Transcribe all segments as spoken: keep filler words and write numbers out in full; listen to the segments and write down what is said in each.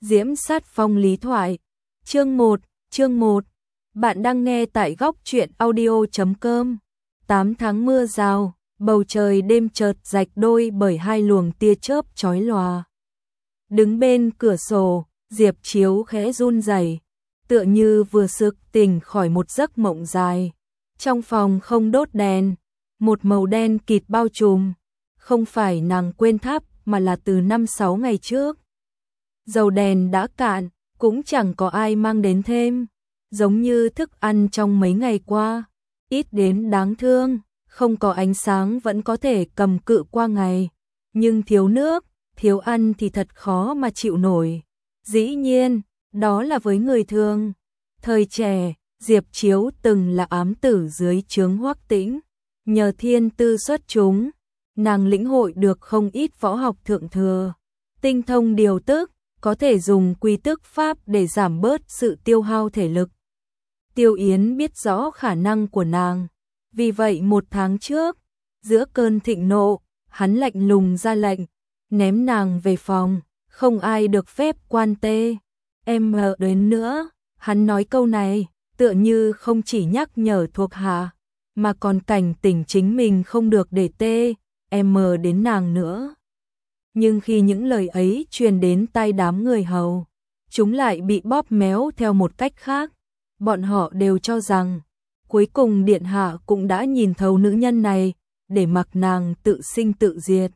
Diễm Sát Phong lý thoại. Chương một, chương một. Bạn đang nghe tại góc truyện audio chấm com. tám tháng mưa rào, bầu trời đêm chợt rạch đôi bởi hai luồng tia chớp chói lòa. Đứng bên cửa sổ, Diệp Chiếu khẽ run rẩy, tựa như vừa sực tỉnh khỏi một giấc mộng dài. Trong phòng không đốt đèn, một màu đen kịt bao trùm, không phải nàng quên thắp mà là từ năm sáu ngày trước. Dầu đèn đã cạn, cũng chẳng có ai mang đến thêm, giống như thức ăn trong mấy ngày qua, ít đến đáng thương, không có ánh sáng vẫn có thể cầm cự qua ngày, nhưng thiếu nước, thiếu ăn thì thật khó mà chịu nổi. Dĩ nhiên, đó là với người thường. Thời trẻ, Diệp Chiếu từng là ám tử dưới trướng Hoắc Tĩnh, nhờ thiên tư xuất chúng, nàng lĩnh hội được không ít võ học thượng thừa, tinh thông điều tức, có thể dùng quy tức pháp để giảm bớt sự tiêu hao thể lực. Tiêu Yến biết rõ khả năng của nàng, vì vậy một tháng trước, giữa cơn thịnh nộ, hắn lạnh lùng ra lệnh, ném nàng về phòng, không ai được phép quan tê. Em ở đến nữa, hắn nói câu này, tựa như không chỉ nhắc nhở thuộc hạ, mà còn cảnh tỉnh chính mình không được để tê, em mờ đến nàng nữa. Nhưng khi những lời ấy truyền đến tai đám người hầu, chúng lại bị bóp méo theo một cách khác. Bọn họ đều cho rằng, cuối cùng điện hạ cũng đã nhìn thấu nữ nhân này, để mặc nàng tự sinh tự diệt.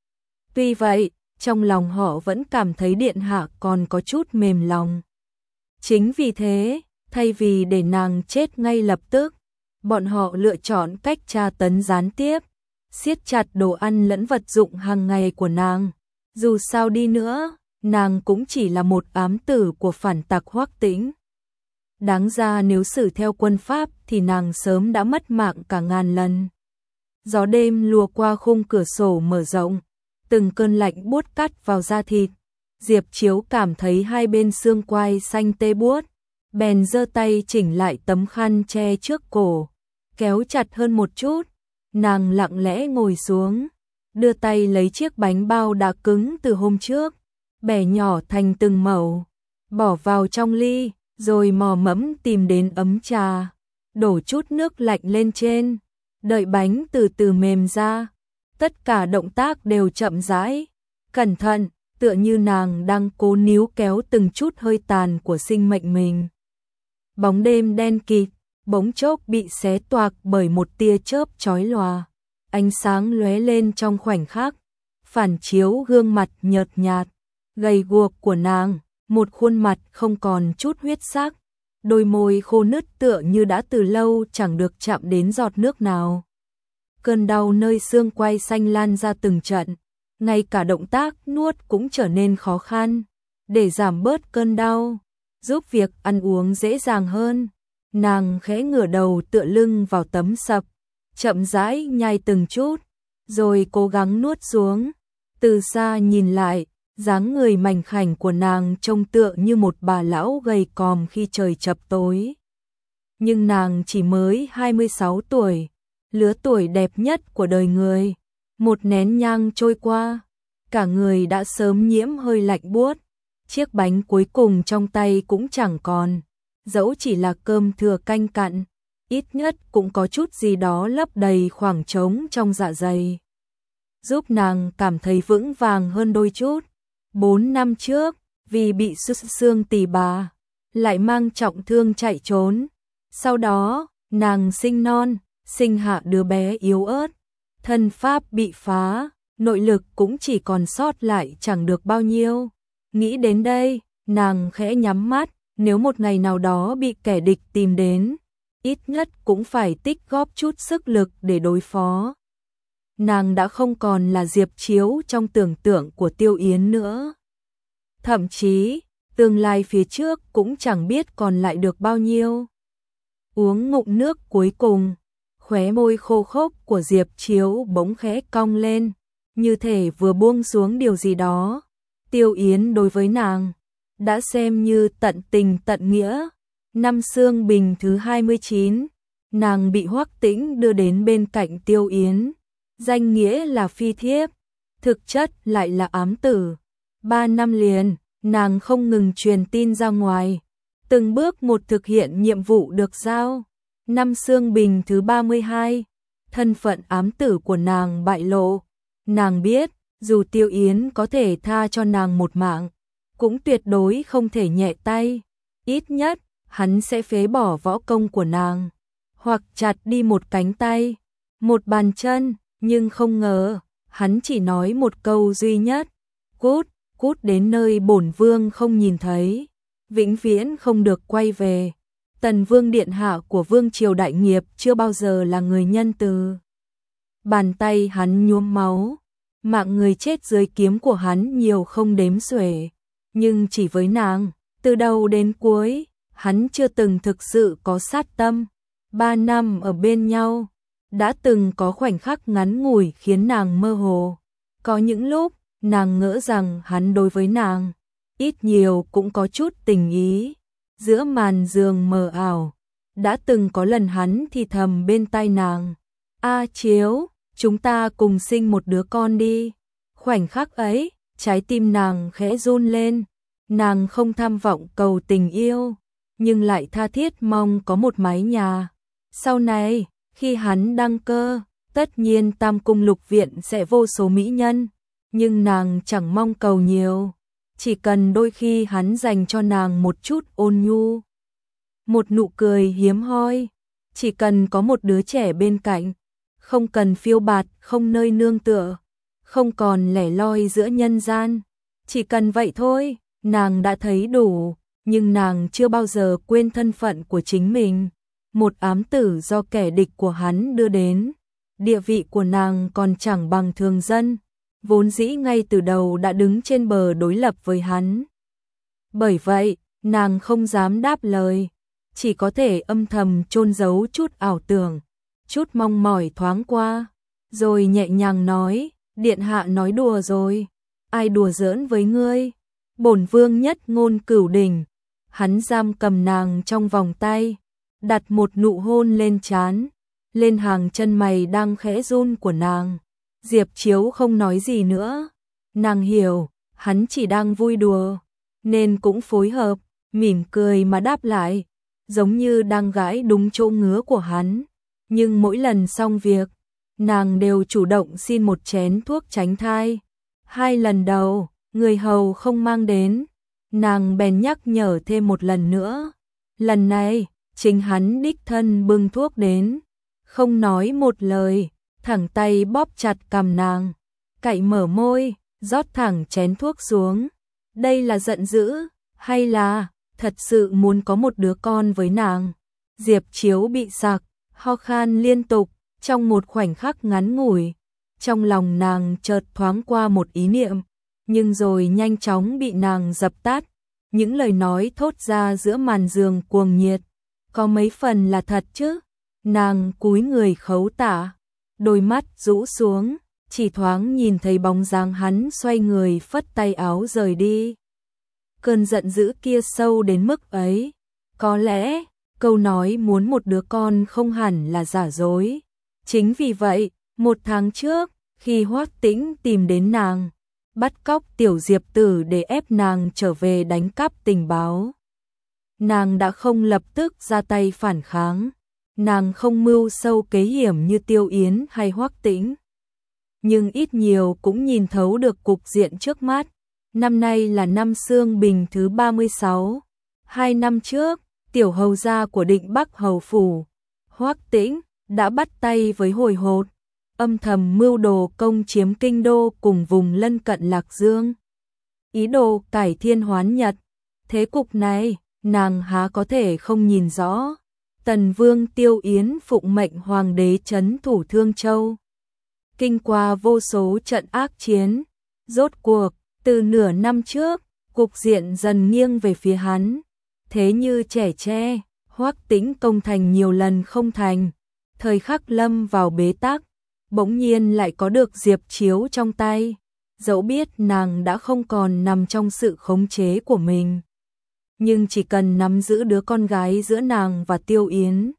Tuy vậy, trong lòng họ vẫn cảm thấy điện hạ còn có chút mềm lòng. Chính vì thế, thay vì để nàng chết ngay lập tức, bọn họ lựa chọn cách tra tấn gián tiếp, siết chặt đồ ăn lẫn vật dụng hàng ngày của nàng. Dù sao đi nữa, nàng cũng chỉ là một ám tử của phản tặc Hoắc Tĩnh. Đáng ra nếu xử theo quân pháp thì nàng sớm đã mất mạng cả ngàn lần. Gió đêm lùa qua khung cửa sổ mở rộng, từng cơn lạnh buốt cắt vào da thịt. Diệp Chiếu cảm thấy hai bên xương quai xanh tê buốt, bèn giơ tay chỉnh lại tấm khăn che trước cổ, kéo chặt hơn một chút. Nàng lặng lẽ ngồi xuống, đưa tay lấy chiếc bánh bao đã cứng từ hôm trước, bẻ nhỏ thành từng mẩu, bỏ vào trong ly, rồi mò mẫm tìm đến ấm trà, đổ chút nước lạnh lên trên, đợi bánh từ từ mềm ra. Tất cả động tác đều chậm rãi, cẩn thận, tựa như nàng đang cố níu kéo từng chút hơi tàn của sinh mệnh mình. Bóng đêm đen kịt, bỗng chốc bị xé toạc bởi một tia chớp chói lòa. Ánh sáng lóe lên trong khoảnh khắc, phản chiếu gương mặt nhợt nhạt, gầy guộc của nàng, một khuôn mặt không còn chút huyết sắc, đôi môi khô nứt tựa như đã từ lâu chẳng được chạm đến giọt nước nào. Cơn đau nơi xương quai xanh lan ra từng trận, ngay cả động tác nuốt cũng trở nên khó khăn. Để giảm bớt cơn đau, giúp việc ăn uống dễ dàng hơn, nàng khẽ ngửa đầu tựa lưng vào tấm sập, chậm rãi nhai từng chút, rồi cố gắng nuốt xuống. Từ xa nhìn lại, dáng người mảnh khảnh của nàng trông tựa như một bà lão gầy còm khi trời chập tối. Nhưng nàng chỉ mới hai mươi sáu tuổi, lứa tuổi đẹp nhất của đời người. Một nén nhang trôi qua, cả người đã sớm nhiễm hơi lạnh buốt. Chiếc bánh cuối cùng trong tay cũng chẳng còn, dẫu chỉ là cơm thừa canh cặn, ít nhất cũng có chút gì đó lấp đầy khoảng trống trong dạ dày, giúp nàng cảm thấy vững vàng hơn đôi chút. Bốn năm trước, vì bị sứt xương tỳ bà, lại mang trọng thương chạy trốn. Sau đó, nàng sinh non, sinh hạ đứa bé yếu ớt, thân pháp bị phá, nội lực cũng chỉ còn sót lại chẳng được bao nhiêu. Nghĩ đến đây, nàng khẽ nhắm mắt, nếu một ngày nào đó bị kẻ địch tìm đến, ít nhất cũng phải tích góp chút sức lực để đối phó. Nàng đã không còn là Diệp Chiếu trong tưởng tượng của Tiêu Yến nữa. Thậm chí, tương lai phía trước cũng chẳng biết còn lại được bao nhiêu. Uống ngụm nước cuối cùng, khóe môi khô khốc của Diệp Chiếu bỗng khẽ cong lên, như thể vừa buông xuống điều gì đó. Tiêu Yến đối với nàng đã xem như tận tình tận nghĩa. Năm Sương Bình thứ hai mươi chín, nàng bị Hoắc Tĩnh đưa đến bên cạnh Tiêu Yến, danh nghĩa là phi thiếp, thực chất lại là ám tử. Ba năm liền, nàng không ngừng truyền tin ra ngoài, từng bước một thực hiện nhiệm vụ được giao. Năm Sương Bình thứ ba mươi hai, thân phận ám tử của nàng bại lộ. Nàng biết, dù Tiêu Yến có thể tha cho nàng một mạng, cũng tuyệt đối không thể nhẹ tay. Ít nhất, hắn sẽ phế bỏ võ công của nàng, hoặc chặt đi một cánh tay, một bàn chân, nhưng không ngờ, hắn chỉ nói một câu duy nhất, cút, cút đến nơi bổn vương không nhìn thấy, vĩnh viễn không được quay về. Tần Vương điện hạ của Vương triều đại nghiệp chưa bao giờ là người nhân từ. Bàn tay hắn nhuốm máu, mạng người chết dưới kiếm của hắn nhiều không đếm xuể, nhưng chỉ với nàng, từ đầu đến cuối, hắn chưa từng thực sự có sát tâm. Ba năm ở bên nhau, đã từng có khoảnh khắc ngắn ngủi khiến nàng mơ hồ. Có những lúc, nàng ngỡ rằng hắn đối với nàng, ít nhiều cũng có chút tình ý. Giữa màn giường mờ ảo, đã từng có lần hắn thì thầm bên tai nàng, A Chiếu, chúng ta cùng sinh một đứa con đi. Khoảnh khắc ấy, trái tim nàng khẽ run lên, nàng không tham vọng cầu tình yêu, nhưng lại tha thiết mong có một mái nhà. Sau này, khi hắn đăng cơ, tất nhiên Tam Cung Lục Viện sẽ vô số mỹ nhân, nhưng nàng chẳng mong cầu nhiều. Chỉ cần đôi khi hắn dành cho nàng một chút ôn nhu, một nụ cười hiếm hoi, chỉ cần có một đứa trẻ bên cạnh, không cần phiêu bạt, không nơi nương tựa, không còn lẻ loi giữa nhân gian, chỉ cần vậy thôi, nàng đã thấy đủ, nhưng nàng chưa bao giờ quên thân phận của chính mình, một ám tử do kẻ địch của hắn đưa đến, địa vị của nàng còn chẳng bằng thường dân. Vốn dĩ ngay từ đầu đã đứng trên bờ đối lập với hắn. Bởi vậy, nàng không dám đáp lời, chỉ có thể âm thầm chôn giấu chút ảo tưởng, chút mong mỏi thoáng qua, rồi nhẹ nhàng nói, điện hạ nói đùa rồi, ai đùa giỡn với ngươi, bổn vương nhất ngôn cửu đỉnh. Hắn giam cầm nàng trong vòng tay, đặt một nụ hôn lên trán, lên hàng chân mày đang khẽ run của nàng. Diệp Chiếu không nói gì nữa, nàng hiểu, hắn chỉ đang vui đùa, nên cũng phối hợp, mỉm cười mà đáp lại, giống như đang gãi đúng chỗ ngứa của hắn. Nhưng mỗi lần xong việc, nàng đều chủ động xin một chén thuốc tránh thai. Hai lần đầu, người hầu không mang đến, nàng bèn nhắc nhở thêm một lần nữa. Lần này, chính hắn đích thân bưng thuốc đến, không nói một lời, thẳng tay bóp chặt cằm nàng, cạy mở môi, rót thẳng chén thuốc xuống. Đây là giận dữ, hay là thật sự muốn có một đứa con với nàng? Diệp Chiếu bị sặc, ho khan liên tục, trong một khoảnh khắc ngắn ngủi. Trong lòng nàng chợt thoáng qua một ý niệm, nhưng rồi nhanh chóng bị nàng dập tắt. Những lời nói thốt ra giữa màn giường cuồng nhiệt, có mấy phần là thật chứ? Nàng cúi người khấu tả, đôi mắt rũ xuống, chỉ thoáng nhìn thấy bóng dáng hắn xoay người phất tay áo rời đi. Cơn giận dữ kia sâu đến mức ấy, có lẽ câu nói muốn một đứa con không hẳn là giả dối. Chính vì vậy, một tháng trước, khi Hoắc Tĩnh tìm đến nàng, bắt cóc tiểu Diệp Tử để ép nàng trở về đánh cắp tình báo, nàng đã không lập tức ra tay phản kháng. Nàng không mưu sâu kế hiểm như Tiêu Yến hay Hoắc Tĩnh, nhưng ít nhiều cũng nhìn thấu được cục diện trước mắt. Năm nay là năm Sương Bình thứ ba mươi sáu. Hai năm trước, tiểu hầu gia của Định Bắc hầu phủ, Hoắc Tĩnh, đã bắt tay với Hồi Hột, âm thầm mưu đồ công chiếm kinh đô cùng vùng lân cận Lạc Dương, ý đồ cải thiên hoán nhật. Thế cục này, nàng há có thể không nhìn rõ. Tần Vương Tiêu Yến phụng mệnh hoàng đế trấn thủ Thương Châu, kinh qua vô số trận ác chiến, rốt cuộc, từ nửa năm trước, cục diện dần nghiêng về phía hắn. Thế như trẻ tre, Hoắc Tĩnh công thành nhiều lần không thành, thời khắc lâm vào bế tắc, bỗng nhiên lại có được Diệp Chiếu trong tay, dẫu biết nàng đã không còn nằm trong sự khống chế của mình. Nhưng chỉ cần nắm giữ đứa con gái giữa nàng và Tiêu Yến,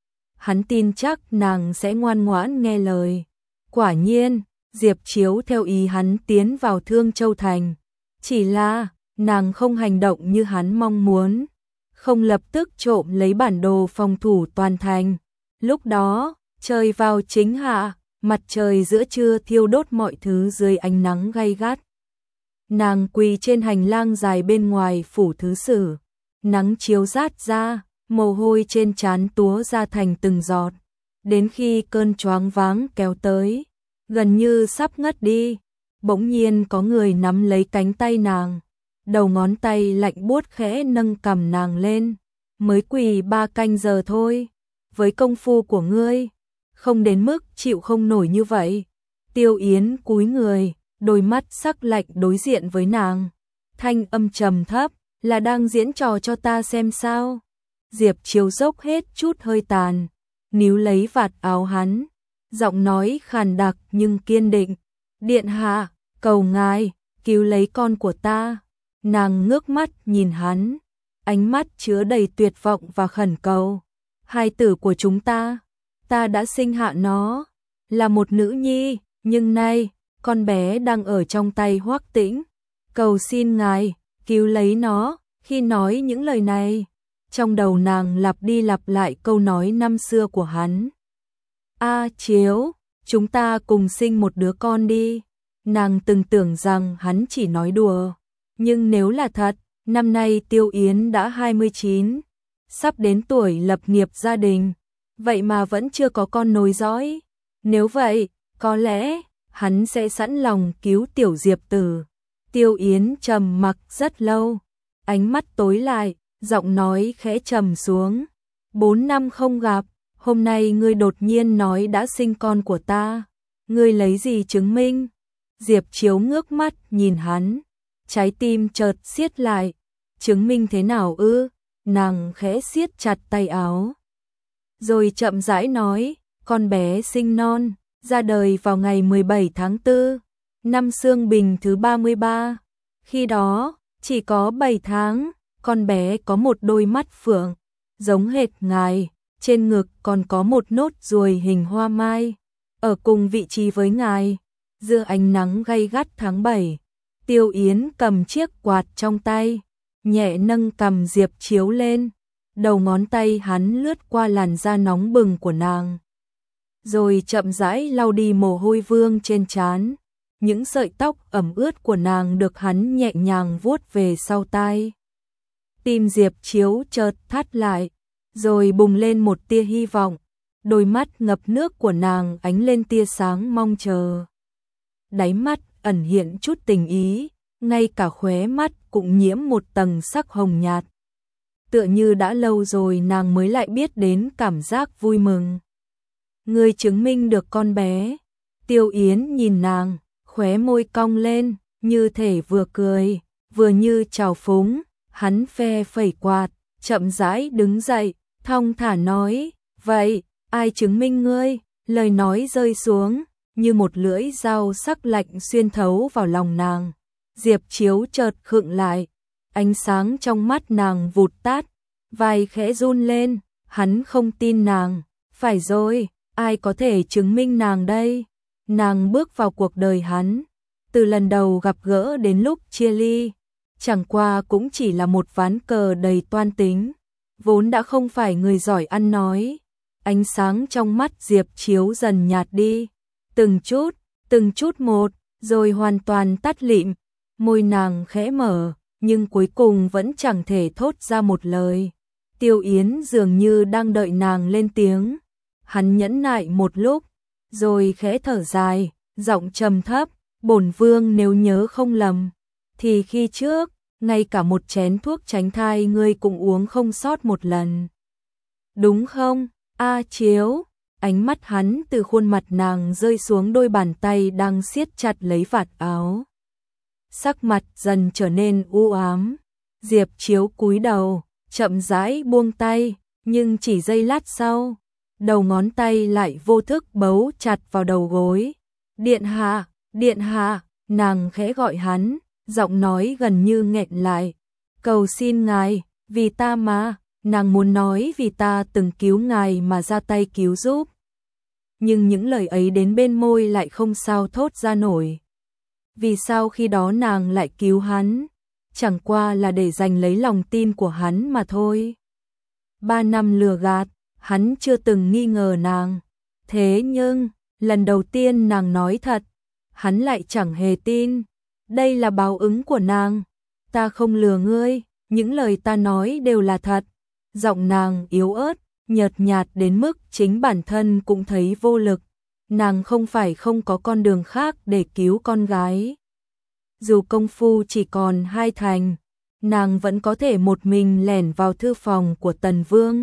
hắn tin chắc nàng sẽ ngoan ngoãn nghe lời. Quả nhiên, Diệp Chiếu theo ý hắn tiến vào Thương Châu Thành. Chỉ là, nàng không hành động như hắn mong muốn, không lập tức trộm lấy bản đồ phòng thủ toàn thành. Lúc đó, trời vào chính hạ, mặt trời giữa trưa thiêu đốt mọi thứ dưới ánh nắng gay gắt. Nàng quỳ trên hành lang dài bên ngoài phủ thứ sử, nắng chiếu rát ra, mồ hôi trên trán túa ra thành từng giọt, đến khi cơn choáng váng kéo tới, gần như sắp ngất đi, bỗng nhiên có người nắm lấy cánh tay nàng, đầu ngón tay lạnh buốt khẽ nâng cằm nàng lên, mới quỳ ba canh giờ thôi, với công phu của ngươi, không đến mức chịu không nổi như vậy. Tiêu Yến cúi người, đôi mắt sắc lạnh đối diện với nàng, thanh âm trầm thấp, là đang diễn trò cho ta xem sao. Diệp Chiếu dốc hết chút hơi tàn, níu lấy vạt áo hắn, giọng nói khàn đặc nhưng kiên định, điện hạ, cầu ngài, cứu lấy con của ta. Nàng ngước mắt nhìn hắn, ánh mắt chứa đầy tuyệt vọng và khẩn cầu, hài tử của chúng ta, ta đã sinh hạ nó, là một nữ nhi, nhưng nay, con bé đang ở trong tay Hoắc Tĩnh, cầu xin ngài, cứu lấy nó. Khi nói những lời này, trong đầu nàng lặp đi lặp lại câu nói năm xưa của hắn. A Chiếu, chúng ta cùng sinh một đứa con đi. Nàng từng tưởng rằng hắn chỉ nói đùa, nhưng nếu là thật, năm nay Tiêu Yến đã hai mươi chín, sắp đến tuổi lập nghiệp gia đình, vậy mà vẫn chưa có con nối dõi. Nếu vậy, có lẽ hắn sẽ sẵn lòng cứu tiểu Diệp Tử. Tiêu Yến trầm mặc rất lâu, ánh mắt tối lại, giọng nói khẽ trầm xuống. Bốn năm không gặp, hôm nay ngươi đột nhiên nói đã sinh con của ta, ngươi lấy gì chứng minh? Diệp Chiếu ngước mắt nhìn hắn, trái tim chợt siết lại. Chứng minh thế nào ư? Nàng khẽ siết chặt tay áo, rồi chậm rãi nói, con bé sinh non, ra đời vào ngày mười bảy tháng tư, năm Xương Bình thứ ba mươi ba. Khi đó, chỉ có bảy tháng, con bé có một đôi mắt phượng, giống hệt ngài, trên ngực còn có một nốt ruồi hình hoa mai, ở cùng vị trí với ngài. Giữa ánh nắng gay gắt tháng bảy, Tiêu Yến cầm chiếc quạt trong tay, nhẹ nâng cằm Diệp Chiếu lên, đầu ngón tay hắn lướt qua làn da nóng bừng của nàng, rồi chậm rãi lau đi mồ hôi vương trên trán. Những sợi tóc ẩm ướt của nàng được hắn nhẹ nhàng vuốt về sau tai. Tim Diệp Chiếu chợt thắt lại, rồi bùng lên một tia hy vọng, đôi mắt ngập nước của nàng ánh lên tia sáng mong chờ. Đáy mắt ẩn hiện chút tình ý, ngay cả khóe mắt cũng nhiễm một tầng sắc hồng nhạt. Tựa như đã lâu rồi nàng mới lại biết đến cảm giác vui mừng. Ngươi chứng minh được con bé. Tiêu Yến nhìn nàng, khóe môi cong lên, như thể vừa cười, vừa như trào phúng. Hắn phe phẩy quạt, chậm rãi đứng dậy, thong thả nói, vậy, ai chứng minh ngươi? Lời nói rơi xuống, như một lưỡi dao sắc lạnh xuyên thấu vào lòng nàng. Diệp Chiếu chợt khựng lại, ánh sáng trong mắt nàng vụt tắt, vai khẽ run lên, hắn không tin nàng. Phải rồi, ai có thể chứng minh nàng đây? Nàng bước vào cuộc đời hắn, từ lần đầu gặp gỡ đến lúc chia ly, chẳng qua cũng chỉ là một ván cờ đầy toan tính, vốn đã không phải người giỏi ăn nói. Ánh sáng trong mắt Diệp Chiếu dần nhạt đi, từng chút, từng chút một, rồi hoàn toàn tắt lịm. Môi nàng khẽ mở, nhưng cuối cùng vẫn chẳng thể thốt ra một lời. Tiêu Yến dường như đang đợi nàng lên tiếng. Hắn nhẫn nại một lúc, rồi khẽ thở dài, giọng trầm thấp, bổn vương nếu nhớ không lầm, thì khi trước, ngay cả một chén thuốc tránh thai ngươi cũng uống không sót một lần. Đúng không, A Chiếu? Ánh mắt hắn từ khuôn mặt nàng rơi xuống đôi bàn tay đang siết chặt lấy vạt áo. Sắc mặt dần trở nên u ám. Diệp Chiếu cúi đầu, chậm rãi buông tay, nhưng chỉ giây lát sau, đầu ngón tay lại vô thức bấu chặt vào đầu gối. Điện hạ, điện hạ, nàng khẽ gọi hắn, giọng nói gần như nghẹn lại. Cầu xin ngài, vì ta mà, nàng muốn nói vì ta từng cứu ngài mà ra tay cứu giúp. Nhưng những lời ấy đến bên môi lại không sao thốt ra nổi. Vì sao khi đó nàng lại cứu hắn? chẳng qua là để giành lấy lòng tin của hắn mà thôi. Ba năm lừa gạt, hắn chưa từng nghi ngờ nàng. Thế nhưng, lần đầu tiên nàng nói thật, hắn lại chẳng hề tin. Đây là báo ứng của nàng. Ta không lừa ngươi, những lời ta nói đều là thật. Giọng nàng yếu ớt, nhợt nhạt đến mức chính bản thân cũng thấy vô lực. Nàng không phải không có con đường khác để cứu con gái. Dù công phu chỉ còn hai thành, nàng vẫn có thể một mình lẻn vào thư phòng của Tần Vương,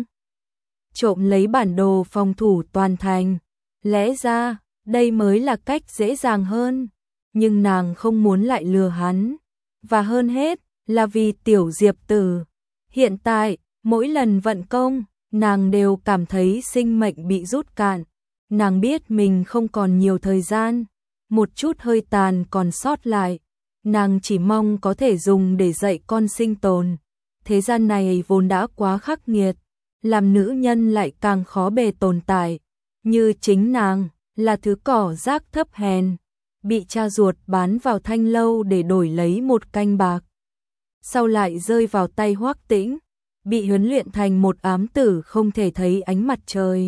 trộm lấy bản đồ phòng thủ toàn thành. Lẽ ra, đây mới là cách dễ dàng hơn, nhưng nàng không muốn lại lừa hắn. Và hơn hết, là vì tiểu Diệp Tử. Hiện tại, mỗi lần vận công, nàng đều cảm thấy sinh mệnh bị rút cạn. Nàng biết mình không còn nhiều thời gian, một chút hơi tàn còn sót lại. Nàng chỉ mong có thể dùng để dạy con sinh tồn. Thế gian này vốn đã quá khắc nghiệt, làm nữ nhân lại càng khó bề tồn tại. Như chính nàng, là thứ cỏ rác thấp hèn, bị cha ruột bán vào Thanh Lâu để đổi lấy một canh bạc. Sau lại rơi vào tay Hoắc Tĩnh, bị huấn luyện thành một ám tử không thể thấy ánh mặt trời.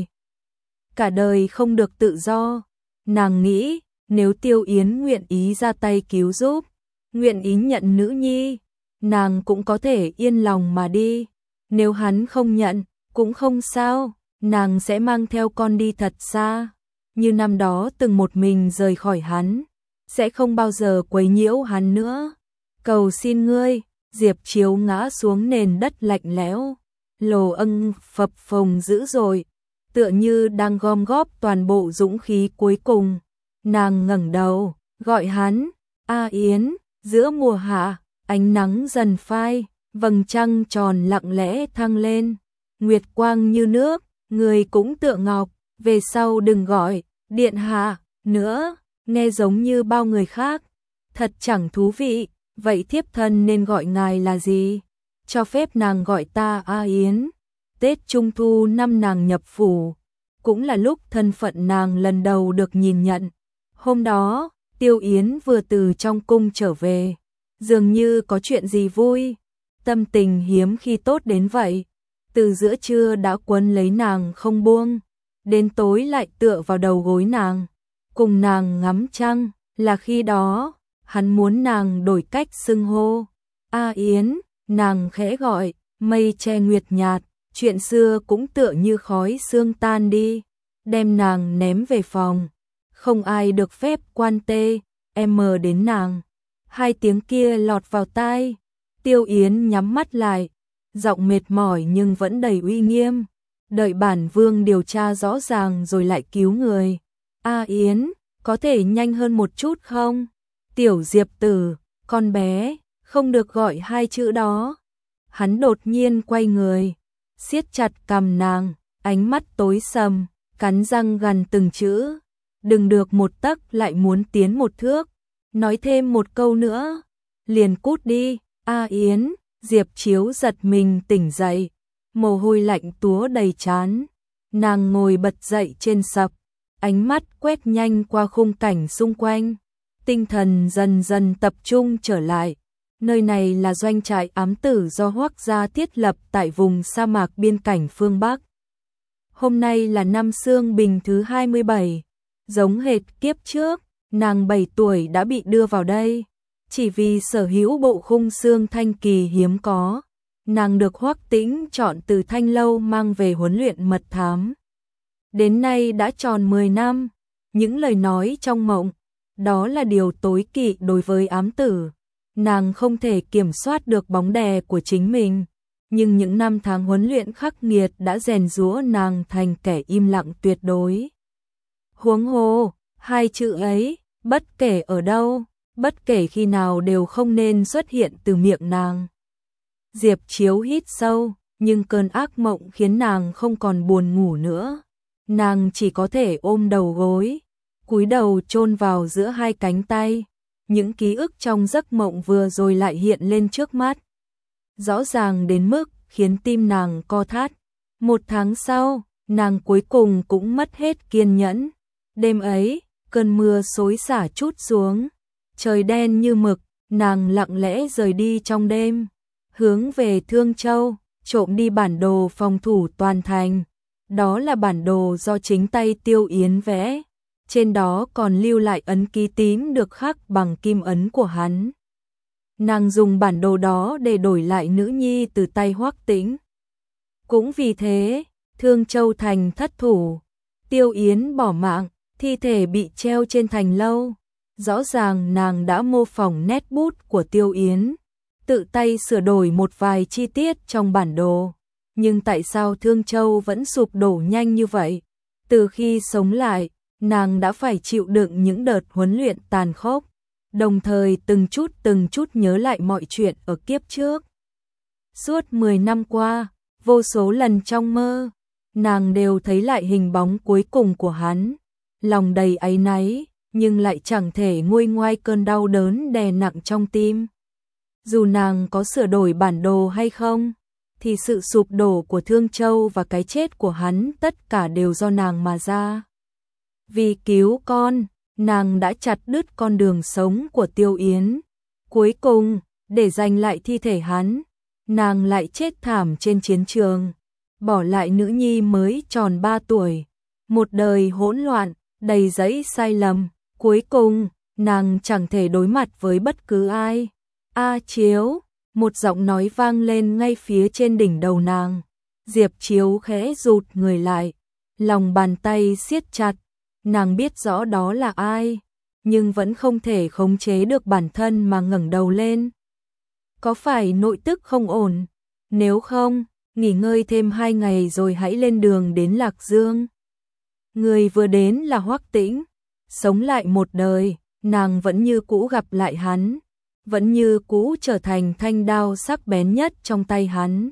Cả đời không được tự do. Nàng nghĩ, nếu Tiêu Yến nguyện ý ra tay cứu giúp, nguyện ý nhận nữ nhi, nàng cũng có thể yên lòng mà đi. Nếu hắn không nhận, cũng không sao, nàng sẽ mang theo con đi thật xa. Như năm đó từng một mình rời khỏi hắn, sẽ không bao giờ quấy nhiễu hắn nữa. Cầu xin ngươi. Diệp Chiếu ngã xuống nền đất lạnh lẽo, lồ ân phập phồng dữ dội, tựa như đang gom góp toàn bộ dũng khí cuối cùng. Nàng ngẩng đầu, gọi hắn, A Yến. Giữa mùa hạ, ánh nắng dần phai, vầng trăng tròn lặng lẽ thăng lên, nguyệt quang như nước, người cũng tựa ngọc. Về sau đừng gọi điện hạ nữa, nghe giống như bao người khác, thật chẳng thú vị. Vậy thiếp thân nên gọi ngài là gì? Cho phép nàng gọi ta A Yến. Tết Trung Thu năm nàng nhập phủ, cũng là lúc thân phận nàng lần đầu được nhìn nhận. Hôm đó, Tiêu Yến vừa từ trong cung trở về, dường như có chuyện gì vui, tâm tình hiếm khi tốt đến vậy. Từ giữa trưa đã quấn lấy nàng không buông, đến tối lại tựa vào đầu gối nàng, cùng nàng ngắm trăng. Là khi đó, hắn muốn nàng đổi cách xưng hô. A Yến, nàng khẽ gọi, mây che nguyệt nhạt, chuyện xưa cũng tựa như khói sương tan đi, đem nàng ném về phòng. Không ai được phép quan tê, em mờ đến nàng. Hai tiếng kia lọt vào tai. Tiêu Yến nhắm mắt lại, giọng mệt mỏi nhưng vẫn đầy uy nghiêm. Đợi bản vương điều tra rõ ràng rồi lại cứu người. A Yến, có thể nhanh hơn một chút không? Tiểu Diệp Tử, con bé, không được gọi hai chữ đó. Hắn đột nhiên quay người, siết chặt cằm nàng, ánh mắt tối sầm, cắn răng gằn từng chữ. Đừng được một tấc lại muốn tiến một thước. Nói thêm một câu nữa, liền cút đi. A Yến. Diệp Chiếu giật mình tỉnh dậy, mồ hôi lạnh túa đầy trán. Nàng ngồi bật dậy trên sập, ánh mắt quét nhanh qua khung cảnh xung quanh. Tinh thần dần dần tập trung trở lại. Nơi này là doanh trại ám tử do Hoắc gia thiết lập tại vùng sa mạc biên cảnh phương Bắc. Hôm nay là năm Xương Bình thứ hai mươi bảy. Giống hệt kiếp trước, nàng bảy tuổi đã bị đưa vào đây. Chỉ vì sở hữu bộ khung xương thanh kỳ hiếm có, nàng được Hoắc Tĩnh chọn từ Thanh Lâu mang về huấn luyện mật thám. Đến nay đã tròn mười năm, những lời nói trong mộng, đó là điều tối kỵ đối với ám tử. Nàng không thể kiểm soát được bóng đè của chính mình, nhưng những năm tháng huấn luyện khắc nghiệt đã rèn giũa nàng thành kẻ im lặng tuyệt đối. Huống hồ, hai chữ ấy, bất kể ở đâu, bất kể khi nào đều không nên xuất hiện từ miệng nàng. Diệp Chiếu hít sâu, nhưng cơn ác mộng khiến nàng không còn buồn ngủ nữa. Nàng chỉ có thể ôm đầu gối, cúi đầu chôn vào giữa hai cánh tay. Những ký ức trong giấc mộng vừa rồi lại hiện lên trước mắt, rõ ràng đến mức khiến tim nàng co thắt. Một tháng sau, nàng cuối cùng cũng mất hết kiên nhẫn. Đêm ấy, cơn mưa xối xả trút xuống, trời đen như mực, nàng lặng lẽ rời đi trong đêm, hướng về Thương Châu, trộm đi bản đồ phòng thủ toàn thành. Đó là bản đồ do chính tay Tiêu Yến vẽ, trên đó còn lưu lại ấn ký tím được khắc bằng kim ấn của hắn. Nàng dùng bản đồ đó để đổi lại nữ nhi từ tay Hoắc Tĩnh. Cũng vì thế, Thương Châu thành thất thủ, Tiêu Yến bỏ mạng, thi thể bị treo trên thành lâu. Rõ ràng nàng đã mô phỏng nét bút của Tiêu Yến, tự tay sửa đổi một vài chi tiết trong bản đồ. Nhưng tại sao Thương Châu vẫn sụp đổ nhanh như vậy? Từ khi sống lại, nàng đã phải chịu đựng những đợt huấn luyện tàn khốc, đồng thời từng chút từng chút nhớ lại mọi chuyện ở kiếp trước. Suốt mười năm qua, vô số lần trong mơ, nàng đều thấy lại hình bóng cuối cùng của hắn, lòng đầy áy náy, nhưng lại chẳng thể nguôi ngoai cơn đau đớn đè nặng trong tim. Dù nàng có sửa đổi bản đồ hay không, thì sự sụp đổ của Thương Châu và cái chết của hắn tất cả đều do nàng mà ra. Vì cứu con, nàng đã chặt đứt con đường sống của Tiêu Yến. Cuối cùng, để giành lại thi thể hắn, nàng lại chết thảm trên chiến trường, bỏ lại nữ nhi mới tròn ba tuổi. Một đời hỗn loạn, đầy dẫy sai lầm. Cuối cùng, nàng chẳng thể đối mặt với bất cứ ai. A Chiếu, một giọng nói vang lên ngay phía trên đỉnh đầu nàng. Diệp Chiếu khẽ rụt người lại, lòng bàn tay siết chặt. Nàng biết rõ đó là ai, nhưng vẫn không thể khống chế được bản thân mà ngẩng đầu lên. Có phải nội tức không ổn? Nếu không, nghỉ ngơi thêm hai ngày rồi hãy lên đường đến Lạc Dương. Người vừa đến là Hoắc Tĩnh, sống lại một đời, nàng vẫn như cũ gặp lại hắn, vẫn như cũ trở thành thanh đao sắc bén nhất trong tay hắn.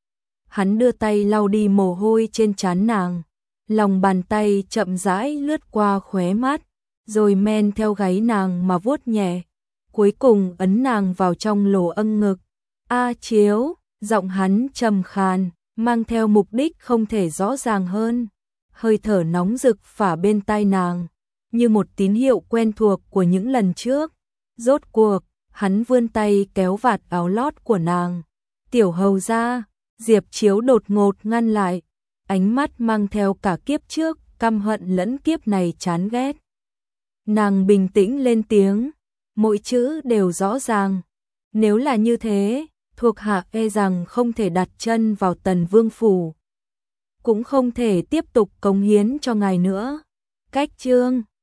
Hắn đưa tay lau đi mồ hôi trên trán nàng, lòng bàn tay chậm rãi lướt qua khóe mắt, rồi men theo gáy nàng mà vuốt nhẹ, cuối cùng ấn nàng vào trong lỗ âng ngực. A Chiếu, giọng hắn trầm khàn, mang theo mục đích không thể rõ ràng hơn. Hơi thở nóng rực phả bên tai nàng, như một tín hiệu quen thuộc của những lần trước. Rốt cuộc, hắn vươn tay kéo vạt áo lót của nàng. Tiểu hầu gia, Diệp Chiếu đột ngột ngăn lại, ánh mắt mang theo cả kiếp trước, căm hận lẫn kiếp này chán ghét. Nàng bình tĩnh lên tiếng, mỗi chữ đều rõ ràng. Nếu là như thế, thuộc hạ e rằng không thể đặt chân vào Tần Vương phủ, cũng không thể tiếp tục cống hiến cho ngài nữa. Cách chương